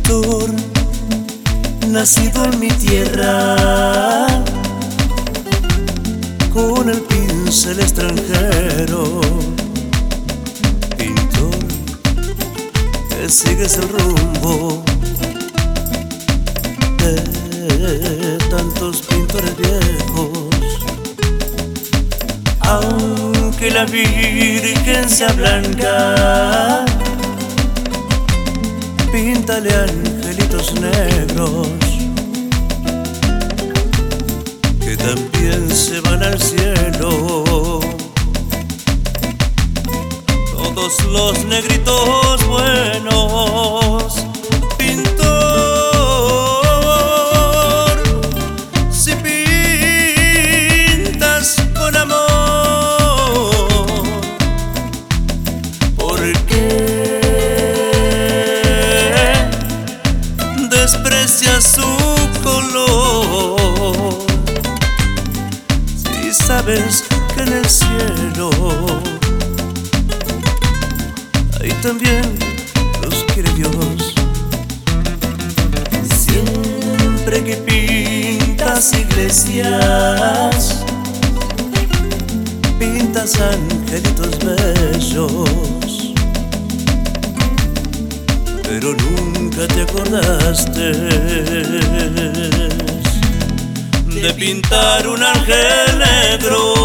pintor nacido en mi tierra, con el pincel extranjero. Pintor que sigues el rumbo de tantos pintores viejos. Aunque la Virgen sea blanca, píntale angelitos negros que también se van al cielo. Todos los negritos buenos, pintor, si pintas con amor, ¿por qué desprecias su color? Si sabes que en el cielo ahí también los quiere Dios. Siempre que pintas iglesias, pintas angelitos bellos, pero nunca te acordaste de pintar un ángel negro.